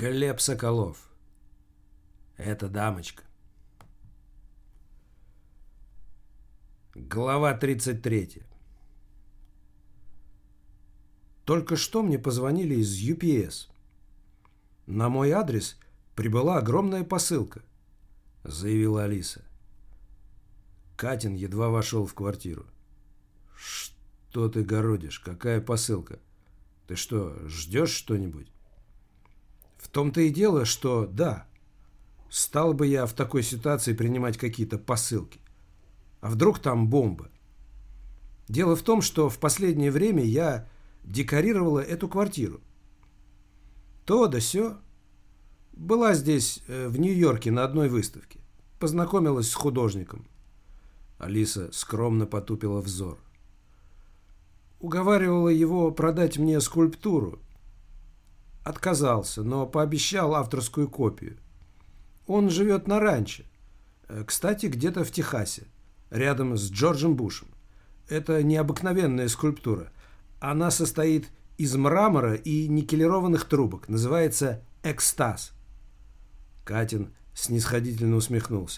Глеб Соколов. Это дамочка. Глава 33. Только что мне позвонили из UPS. На мой адрес прибыла огромная посылка, заявила Алиса. Катин едва вошел в квартиру. Что ты городишь? Какая посылка? Ты что, ждешь что-нибудь? В том-то и дело, что да. Стал бы я в такой ситуации принимать какие-то посылки. А вдруг там бомба? Дело в том, что в последнее время я декорировала эту квартиру. То да сё. Была здесь, в Нью-Йорке, на одной выставке. Познакомилась с художником. Алиса скромно потупила взор. Уговаривала его продать мне скульптуру. Отказался, но пообещал авторскую копию. Он живет на ранчо. Кстати, где-то в Техасе, рядом с Джорджем Бушем. Это необыкновенная скульптура. Она состоит из мрамора и никелированных трубок. Называется «Экстаз». Катин снисходительно усмехнулся.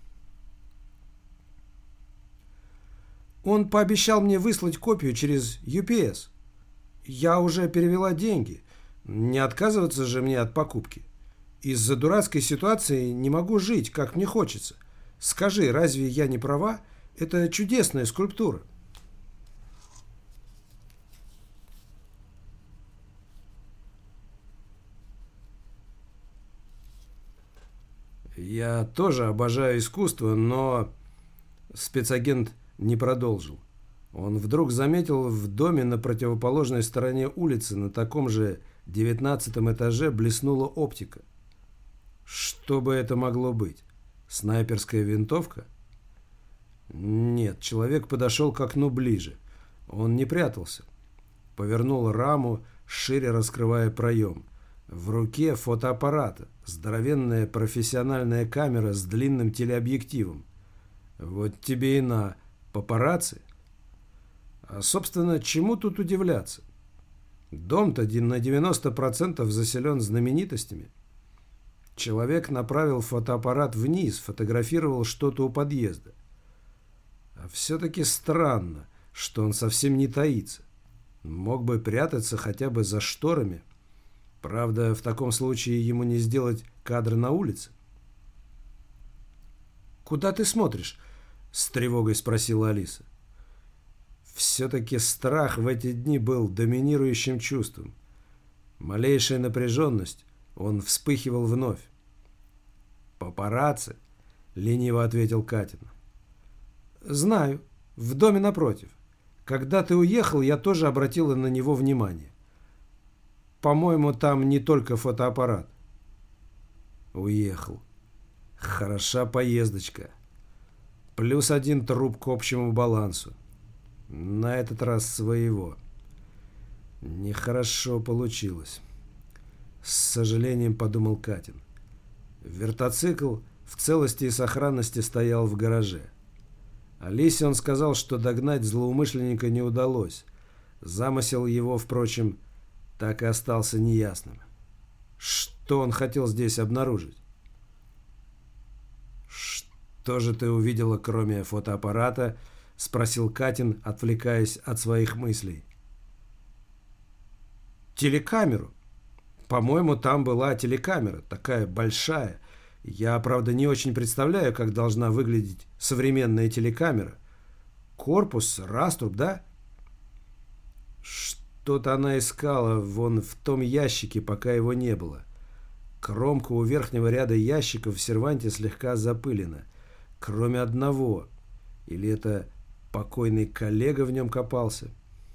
Он пообещал мне выслать копию через UPS. Я уже перевела деньги. Не отказываться же мне от покупки. Из-за дурацкой ситуации не могу жить, как мне хочется. Скажи, разве я не права? Это чудесная скульптура. Я тоже обожаю искусство, но... Спецагент не продолжил. Он вдруг заметил в доме на противоположной стороне улицы, на таком же 19-м этаже, блеснула оптика. Что бы это могло быть? Снайперская винтовка? Нет, человек подошел к окну ближе. Он не прятался. Повернул раму, шире раскрывая проем. В руке фотоаппарата, здоровенная профессиональная камера с длинным телеобъективом. Вот тебе и на, папарацци. А, собственно, чему тут удивляться? Дом-то на 90% заселен знаменитостями. Человек направил фотоаппарат вниз, фотографировал что-то у подъезда. А все-таки странно, что он совсем не таится. Мог бы прятаться хотя бы за шторами. Правда, в таком случае ему не сделать кадры на улице. «Куда ты смотришь?» — с тревогой спросила Алиса. Все-таки страх в эти дни был доминирующим чувством. Малейшая напряженность, он вспыхивал вновь. «Папарацци?» — лениво ответил Катин. «Знаю. В доме напротив. Когда ты уехал, я тоже обратила на него внимание. По-моему, там не только фотоаппарат». «Уехал. Хороша поездочка. +1 труп к общему балансу. На этот раз своего. Нехорошо получилось. С сожалением подумал Катин. Вертоцикл в целости и сохранности стоял в гараже. Алисе он сказал, что догнать злоумышленника не удалось. Замысел его, впрочем, так и остался неясным. Что он хотел здесь обнаружить? «Что же ты увидела, кроме фотоаппарата?» — спросил Катин, отвлекаясь от своих мыслей. «Телекамеру. По-моему, там была телекамера, такая большая. Я, правда, не очень представляю, как должна выглядеть современная телекамера. Корпус, раструб, да?» Что-то она искала вон в том ящике, пока его не было. Кромка у верхнего ряда ящиков в серванте слегка запылена. Кроме одного. Или это покойный коллега в нем копался?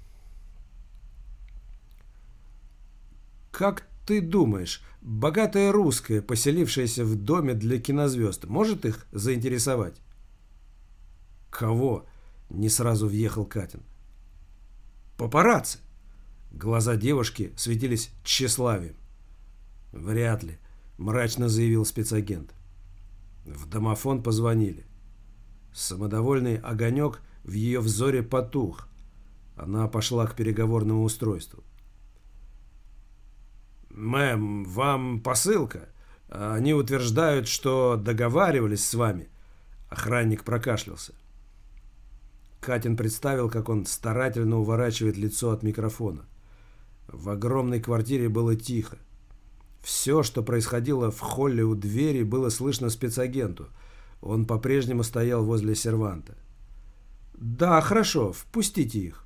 «Как ты думаешь, богатая русская, поселившаяся в доме для кинозвезд, может их заинтересовать?» «Кого?» — не сразу въехал Катин. «Папарацци!» Глаза девушки светились тщеславием. «Вряд ли», — мрачно заявил спецагент. В домофон позвонили. Самодовольный огонек в ее взоре потух. Она пошла к переговорному устройству. «Мэм, вам посылка. Они утверждают, что договаривались с вами». Охранник прокашлялся. Катин представил, как он старательно уворачивает лицо от микрофона. В огромной квартире было тихо. Все, что происходило в холле у двери, было слышно спецагенту. Он по-прежнему стоял возле серванта. «Да, хорошо, впустите их».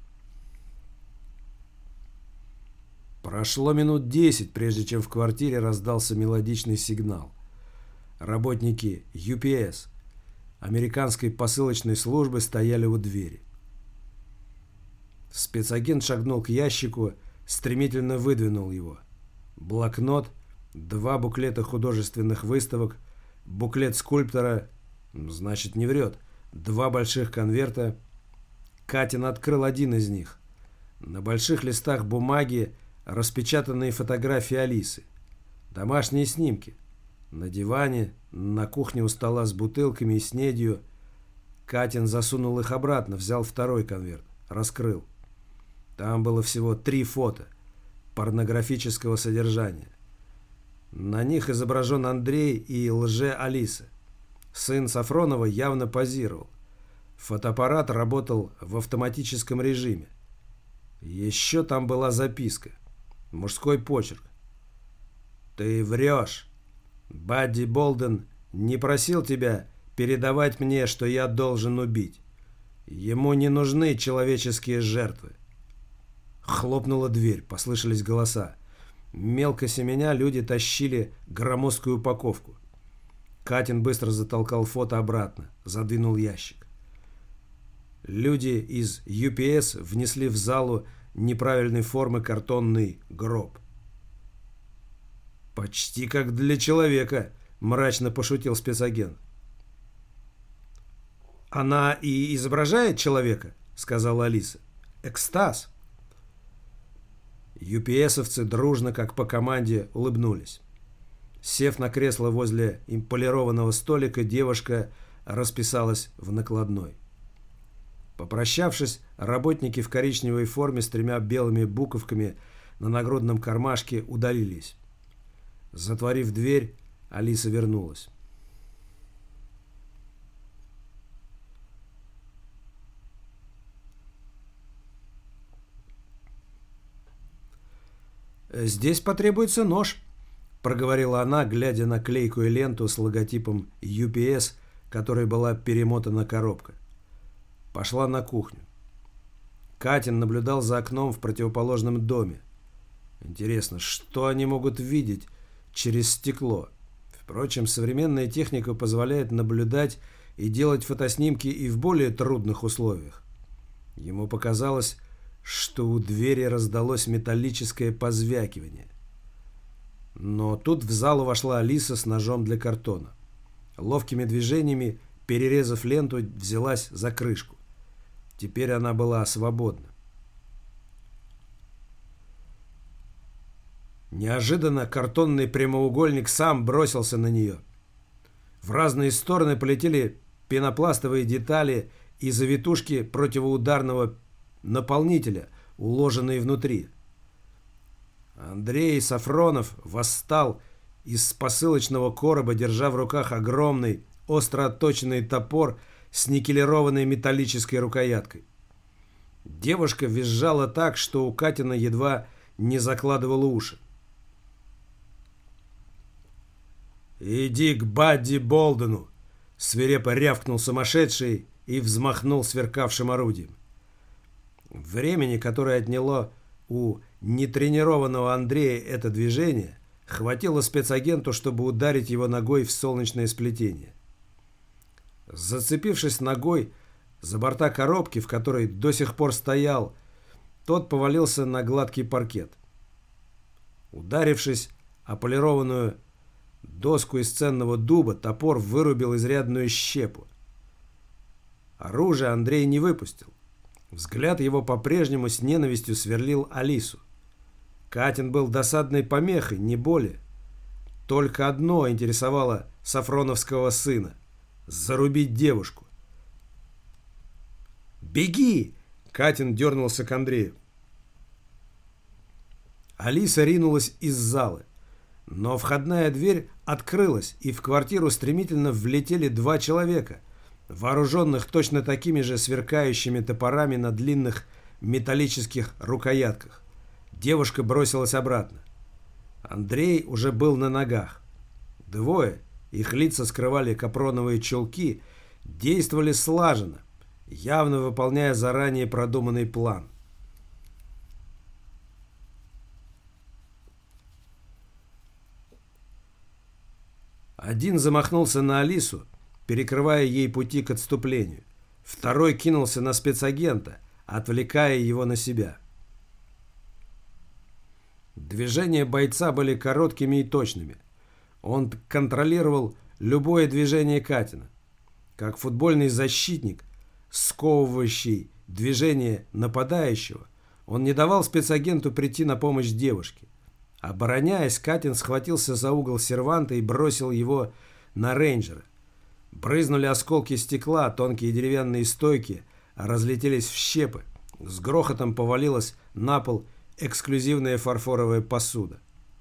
Прошло минут 10, прежде чем в квартире раздался мелодичный сигнал. Работники UPS, американской посылочной службы, стояли у двери. Спецагент шагнул к ящику, стремительно выдвинул его. Блокнот, 2 буклета художественных выставок, буклет скульптора, значит, не врет, 2 больших конверта. Катин открыл один из них. На больших листах бумаги распечатанные фотографии Алисы. Домашние снимки. На диване, на кухне у стола с бутылками и снедью. Катин засунул их обратно, взял второй конверт, раскрыл. Там было всего 3 фото порнографического содержания. На них изображен Андрей и лже-Алиса. Сын Сафронова явно позировал. Фотоаппарат работал в автоматическом режиме. Еще там была записка. Мужской почерк. «Ты врешь. Бадди Болден не просил тебя передавать мне, что я должен убить. Ему не нужны человеческие жертвы». Хлопнула дверь, послышались голоса. Мелко семеня люди тащили громоздкую упаковку. Катин быстро затолкал фото обратно, задвинул ящик. Люди из UPS внесли в залу неправильной формы картонный гроб. «Почти как для человека», — мрачно пошутил спецагент. «Она и изображает человека», — сказала Алиса. «Экстаз». UPS-овцы дружно, как по команде, улыбнулись. Сев на кресло возле полированного столика, девушка расписалась в накладной. Попрощавшись, работники в коричневой форме с 3 белыми буковками на нагрудном кармашке удалились. Затворив дверь, Алиса вернулась. «Здесь потребуется нож», — проговорила она, глядя на клейкую ленту с логотипом UPS, которой была перемотана коробка. Пошла на кухню. Катин наблюдал за окном в противоположном доме. Интересно, что они могут видеть через стекло? Впрочем, современная техника позволяет наблюдать и делать фотоснимки и в более трудных условиях. Ему показалось, что у двери раздалось металлическое позвякивание. Но тут в залу вошла Алиса с ножом для картона. Ловкими движениями, перерезав ленту, взялась за крышку. Теперь она была свободна. Неожиданно картонный прямоугольник сам бросился на нее. В разные стороны полетели пенопластовые детали и завитушки противоударного наполнителя, уложенные внутри. Андрей Сафронов восстал из посылочного короба, держа в руках огромный, остро отточенный топор с никелированной металлической рукояткой. Девушка визжала так, что у Катина едва не закладывала уши. «Иди к Бадди Болдену!» — свирепо рявкнул сумасшедший и взмахнул сверкавшим орудием. Времени, которое отняло у нетренированного Андрея это движение, хватило спецагенту, чтобы ударить его ногой в солнечное сплетение. Зацепившись ногой за борта коробки, в которой до сих пор стоял, тот повалился на гладкий паркет. Ударившись о полированную доску из ценного дуба, топор вырубил изрядную щепу. Оружие Андрей не выпустил. Взгляд его по-прежнему с ненавистью сверлил Алису. Катин был досадной помехой, не более. Только одно интересовало сафроновского сына — зарубить девушку. «Беги!» — Катин дернулся к Андрею. Алиса ринулась из залы. Но входная дверь открылась, и в квартиру стремительно влетели два человека, вооруженных точно такими же сверкающими топорами на длинных металлических рукоятках. Девушка бросилась обратно. Андрей уже был на ногах. Двое, их лица скрывали капроновые чулки, действовали слаженно, явно выполняя заранее продуманный план. Один замахнулся на Алису, перекрывая ей пути к отступлению. Второй кинулся на спецагента, отвлекая его на себя. Движения бойца были короткими и точными. Он контролировал любое движение Катина. Как футбольный защитник, сковывающий движение нападающего, он не давал спецагенту прийти на помощь девушке. Обороняясь, Катин схватился за угол серванта и бросил его на рейнджера. Брызнули осколки стекла, тонкие деревянные стойки разлетелись в щепы. С грохотом повалилась на пол эксклюзивная фарфоровая посуда.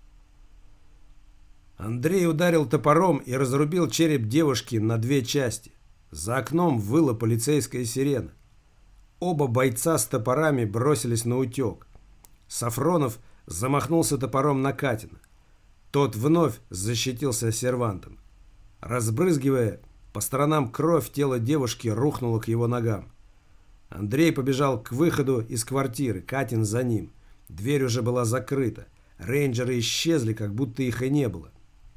Андрей ударил топором и разрубил череп девушки на две части. За окном выла полицейская сирена. Оба бойца с топорами бросились на утек. Сафронов замахнулся топором на Катина. Тот вновь защитился сервантом. Разбрызгивая по сторонам кровь, тело девушки рухнуло к его ногам. Андрей побежал к выходу из квартиры, Катин за ним. Дверь уже была закрыта. Рейнджеры исчезли, как будто их и не было.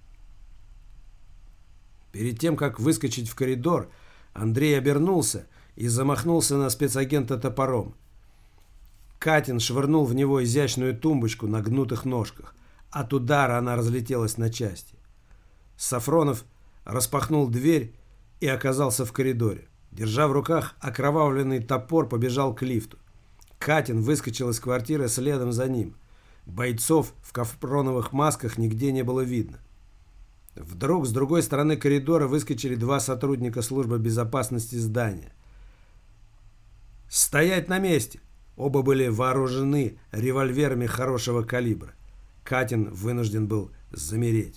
Перед тем, как выскочить в коридор, Андрей обернулся и замахнулся на спецагента топором. Катин швырнул в него изящную тумбочку на гнутых ножках. От удара она разлетелась на части. Сафронов распахнул дверь и оказался в коридоре. Держа в руках окровавленный топор, побежал к лифту. Катин выскочил из квартиры следом за ним. Бойцов в капроновых масках нигде не было видно. Вдруг с другой стороны коридора выскочили два сотрудника службы безопасности здания. «Стоять на месте!» Оба были вооружены револьверами хорошего калибра. Катин вынужден был замереть.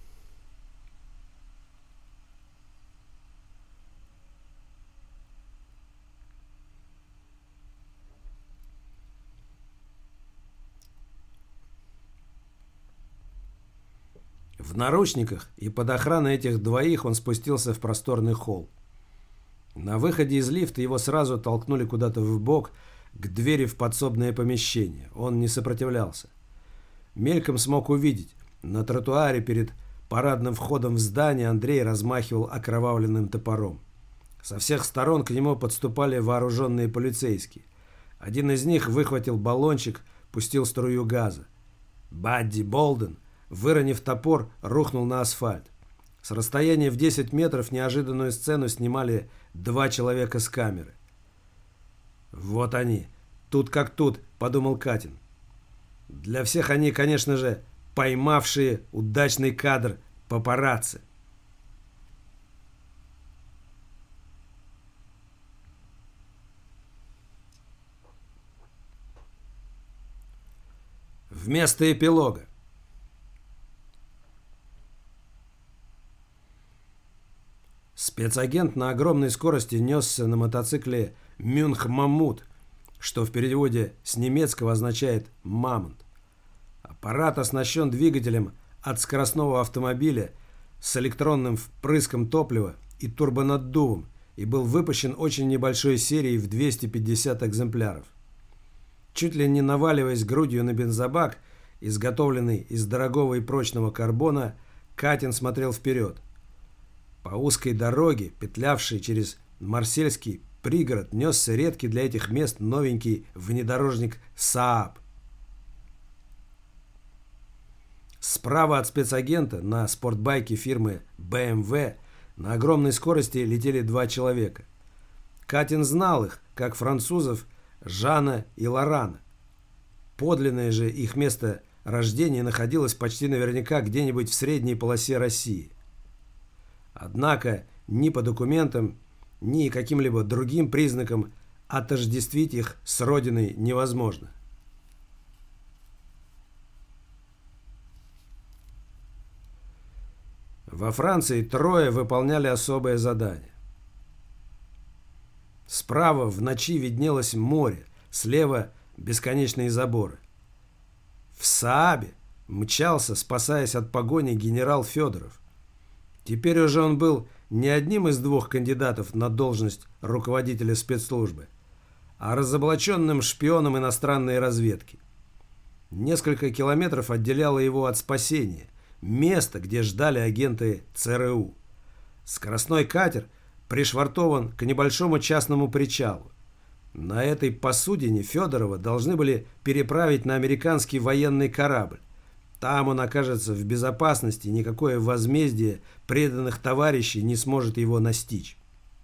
В наручниках и под охраной этих двоих он спустился в просторный холл. На выходе из лифта его сразу толкнули куда-то вбок, к двери в подсобное помещение. Он не сопротивлялся. Мельком смог увидеть. На тротуаре перед парадным входом в здание Андрей размахивал окровавленным топором. Со всех сторон к нему подступали вооруженные полицейские. Один из них выхватил баллончик, пустил струю газа. Бадди Болден, выронив топор, рухнул на асфальт. С расстояния в 10 метров неожиданную сцену снимали два человека с камеры. «Вот они, тут как тут», — подумал Катин. Для всех они, конечно же, поймавшие удачный кадр папарацци. Вместо эпилога. Спецагент на огромной скорости несся на мотоцикле «Мюнх-Маммут», что в переводе с немецкого означает «мамонт». Аппарат оснащен двигателем от скоростного автомобиля с электронным впрыском топлива и турбонаддувом и был выпущен очень небольшой серией в 250 экземпляров. Чуть ли не наваливаясь грудью на бензобак, изготовленный из дорогого и прочного карбона, Катин смотрел вперед. По узкой дороге, петлявшей через Марсельский пригород, несся редкий для этих мест новенький внедорожник «Сааб». Справа от спецагента на спортбайке фирмы BMW на огромной скорости летели два человека. Катин знал их, как французов Жана и Лорана. Подлинное же их место рождения находилось почти наверняка где-нибудь в средней полосе России. Однако ни по документам, ни каким-либо другим признакам отождествить их с родиной невозможно. Во Франции трое выполняли особое задание. Справа в ночи виднелось море, слева бесконечные заборы. В Саабе мчался, спасаясь от погони, генерал Федоров. Теперь уже он был не одним из двух кандидатов на должность руководителя спецслужбы, а разоблаченным шпионом иностранной разведки. Несколько километров отделяло его от спасения, места, где ждали агенты ЦРУ. Скоростной катер пришвартован к небольшому частному причалу. На этой посудине Федорова должны были переправить на американский военный корабль. Там он окажется в безопасности, никакое возмездие преданных товарищей не сможет его настичь.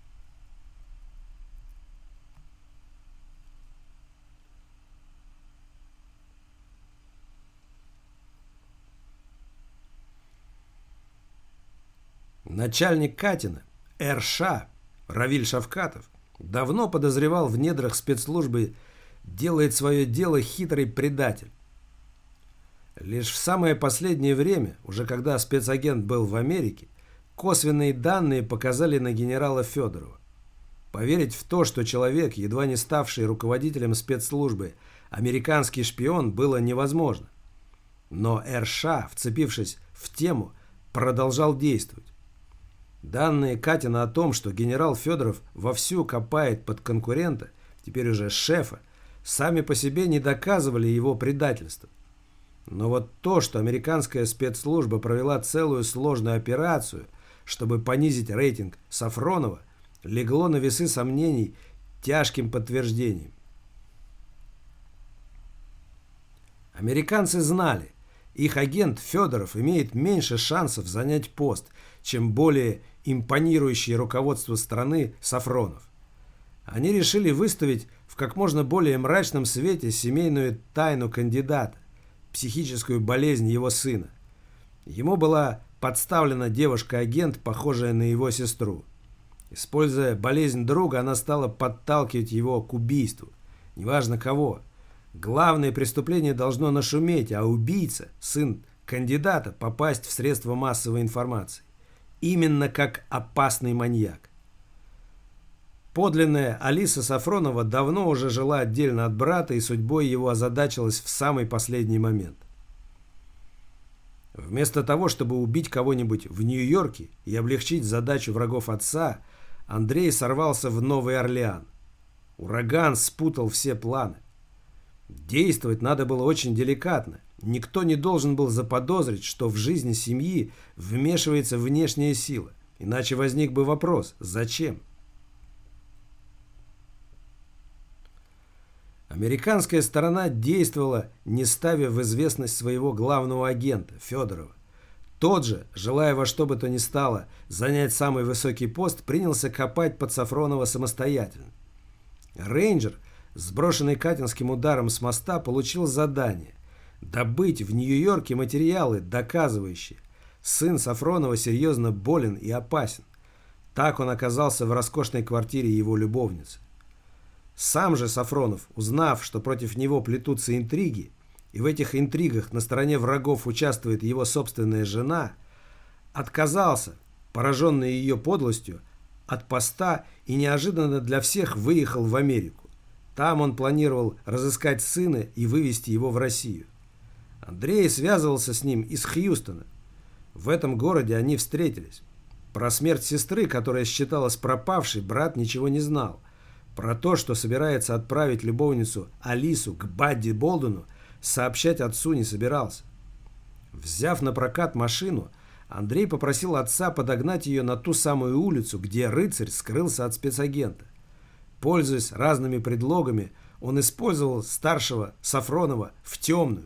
Начальник Катина, РШ, Равиль Шавкатов, давно подозревал в недрах спецслужбы делает свое дело хитрый предатель. Лишь в самое последнее время, уже когда спецагент был в Америке, косвенные данные показали на генерала Федорова. Поверить в то, что человек, едва не ставший руководителем спецслужбы, американский шпион, было невозможно. Но РШ, вцепившись в тему, продолжал действовать. Данные Катина о том, что генерал Федоров вовсю копает под конкурента, теперь уже шефа, сами по себе не доказывали его предательство. Но вот то, что американская спецслужба провела целую сложную операцию, чтобы понизить рейтинг Сафронова, легло на весы сомнений тяжким подтверждением. Американцы знали, их агент Федоров имеет меньше шансов занять пост, чем более импонирующий руководству страны Сафронов. Они решили выставить в как можно более мрачном свете семейную тайну кандидата, психическую болезнь его сына. Ему была подставлена девушка-агент, похожая на его сестру. Используя болезнь друга, она стала подталкивать его к убийству. Неважно кого. Главное преступление должно нашуметь, а убийца, сын кандидата, попасть в средства массовой информации. Именно как опасный маньяк. Подлинная Алиса Сафронова давно уже жила отдельно от брата, и судьбой его озадачилась в самый последний момент. Вместо того, чтобы убить кого-нибудь в Нью-Йорке и облегчить задачу врагов отца, Андрей сорвался в Новый Орлеан. Ураган спутал все планы. Действовать надо было очень деликатно. Никто не должен был заподозрить, что в жизни семьи вмешивается внешняя сила. Иначе возник бы вопрос: зачем? Американская сторона действовала, не ставя в известность своего главного агента, Федорова. Тот же, желая во что бы то ни стало занять самый высокий пост, принялся копать под Сафронова самостоятельно. Рейнджер, сброшенный катинским ударом с моста, получил задание добыть в Нью-Йорке материалы, доказывающие, сын Сафронова серьезно болен и опасен. Так он оказался в роскошной квартире его любовницы. Сам же Сафронов, узнав, что против него плетутся интриги, и в этих интригах на стороне врагов участвует его собственная жена, отказался, пораженный ее подлостью, от поста и неожиданно для всех выехал в Америку. Там он планировал разыскать сына и вывести его в Россию. Андрей связывался с ним из Хьюстона. В этом городе они встретились. Про смерть сестры, которая считалась пропавшей, брат ничего не знал. Про то, что собирается отправить любовницу Алису к Бадди Болдуну, сообщать отцу не собирался. Взяв на прокат машину, Андрей попросил отца подогнать ее на ту самую улицу, где рыцарь скрылся от спецагента. Пользуясь разными предлогами, он использовал старшего Сафронова в темную.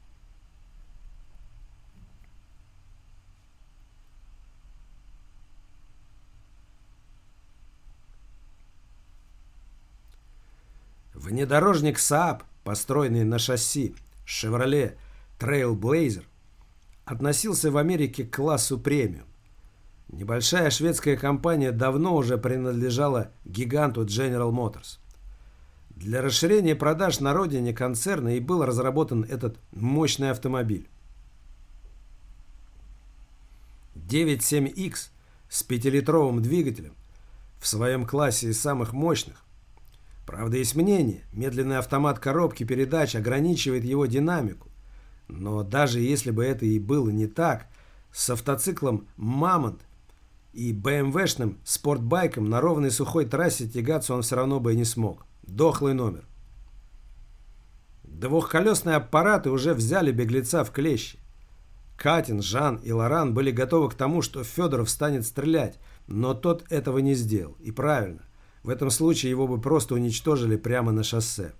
Внедорожник Saab, построенный на шасси Chevrolet Trailblazer, относился в Америке к классу премиум. Небольшая шведская компания давно уже принадлежала гиганту General Motors. Для расширения продаж на родине концерна и был разработан этот мощный автомобиль. 9.7Х с 5-литровым двигателем в своем классе из самых мощных. Правда, есть мнение, медленный автомат коробки передач ограничивает его динамику. Но даже если бы это и было не так, с автоциклом «Мамонт» и БМВшным спортбайком на ровной сухой трассе тягаться он все равно бы и не смог. Дохлый номер. Двухколесные аппараты уже взяли беглеца в клещи. Катин, Жан и Лоран были готовы к тому, что Федоров станет стрелять, но тот этого не сделал. И правильно. В этом случае его бы просто уничтожили прямо на шоссе.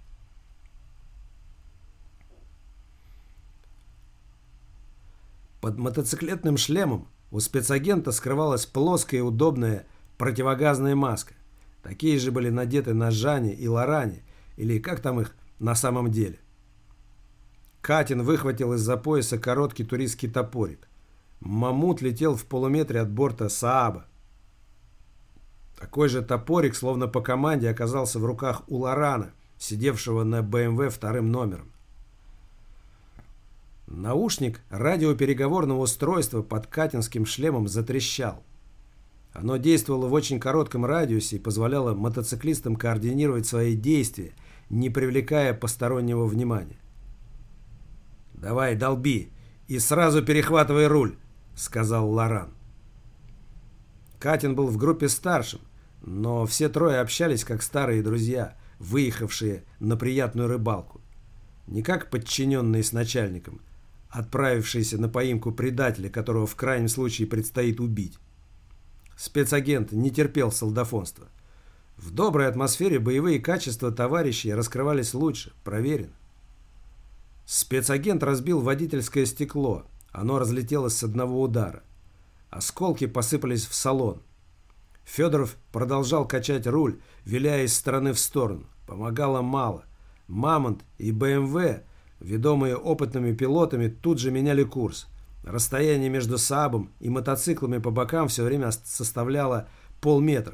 Под мотоциклетным шлемом у спецагента скрывалась плоская и удобная противогазная маска. Такие же были надеты на Жане и Лоране, или как там их на самом деле. Катин выхватил из-за пояса короткий туристский топорик. Мамут летел в полуметре от борта Сааба. Такой же топорик, словно по команде, оказался в руках у Лорана, сидевшего на БМВ вторым номером. Наушник радиопереговорного устройства под катинским шлемом затрещал. Оно действовало в очень коротком радиусе и позволяло мотоциклистам координировать свои действия, не привлекая постороннего внимания. «Давай, долби и сразу перехватывай руль», — сказал Лоран. Катин был в группе старшим, но все трое общались как старые друзья, выехавшие на приятную рыбалку. Не как подчиненные с начальником, отправившиеся на поимку предателя, которого в крайнем случае предстоит убить. Спецагент не терпел солдафонства. В доброй атмосфере боевые качества товарищей раскрывались лучше, проверено. Спецагент разбил водительское стекло. Оно разлетелось с одного удара. Осколки посыпались в салон. Федоров продолжал качать руль, виляя из стороны в сторону. Помогало мало. «Мамонт» и БМВ, ведомые опытными пилотами, тут же меняли курс. Расстояние между Саабом и мотоциклами по бокам все время составляло полметра.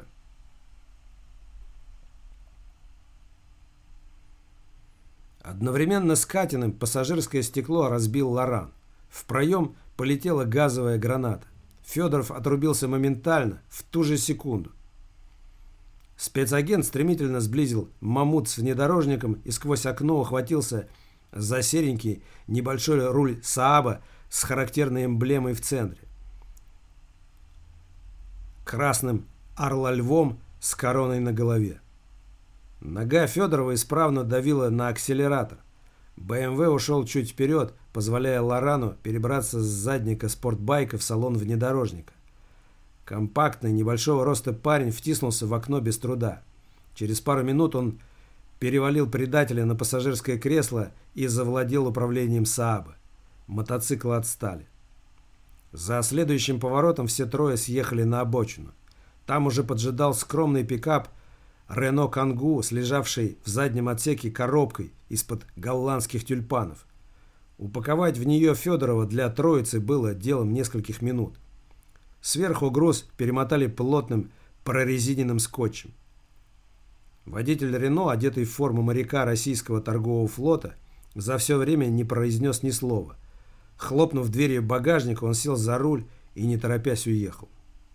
Одновременно с Катиным пассажирское стекло разбил Лоран. В проем полетела газовая граната. Федоров отрубился моментально, в ту же секунду. Спецагент стремительно сблизил Мамут с внедорожником и сквозь окно ухватился за серенький небольшой руль Сааба с характерной эмблемой в центре. Красным орлольвом с короной на голове. Нога Федорова исправно давила на акселератор. БМВ ушел чуть вперед, позволяя Лорану перебраться с задника спортбайка в салон внедорожника. Компактный, небольшого роста парень втиснулся в окно без труда. Через пару минут он перевалил предателя на пассажирское кресло и завладел управлением Сааба. Мотоциклы отстали. За следующим поворотом все трое съехали на обочину. Там уже поджидал скромный пикап Рено Кангу, слежавший в заднем отсеке коробкой из-под голландских тюльпанов. Упаковать в нее Федорова для троицы было делом нескольких минут. Сверху груз перемотали плотным прорезиненным скотчем. Водитель Рено, одетый в форму моряка российского торгового флота, за все время не произнес ни слова. Хлопнув дверью багажника, он сел за руль и, не торопясь, уехал.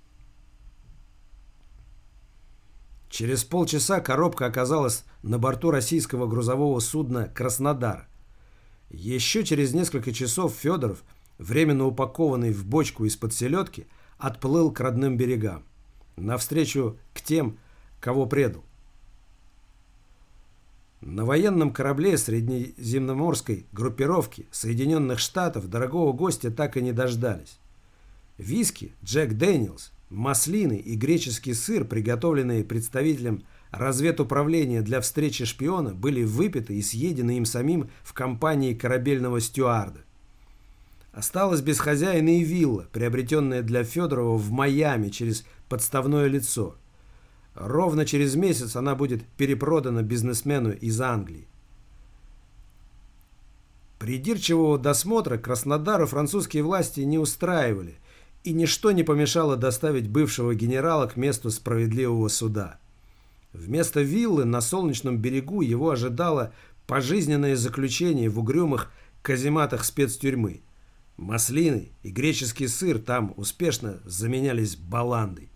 Через полчаса коробка оказалась на борту российского грузового судна «Краснодар». Еще через несколько часов Федоров, временно упакованный в бочку из-под селедки, отплыл к родным берегам, навстречу к тем, кого предал. На военном корабле среднеземноморской группировки Соединенных Штатов дорогого гостя так и не дождались. Виски, Джек Дэниелс, маслины и греческий сыр, приготовленные представителем разведуправления для встречи шпиона, были выпиты и съедены им самим в компании корабельного стюарда. Осталась без хозяина и вилла, приобретенная для Федорова в Майами через подставное лицо. Ровно через месяц она будет перепродана бизнесмену из Англии. Придирчивого досмотра Краснодару французские власти не устраивали, и ничто не помешало доставить бывшего генерала к месту справедливого суда. Вместо виллы на Солнечном берегу его ожидало пожизненное заключение в угрюмых казематах спецтюрьмы. Маслины и греческий сыр там успешно заменялись баландой.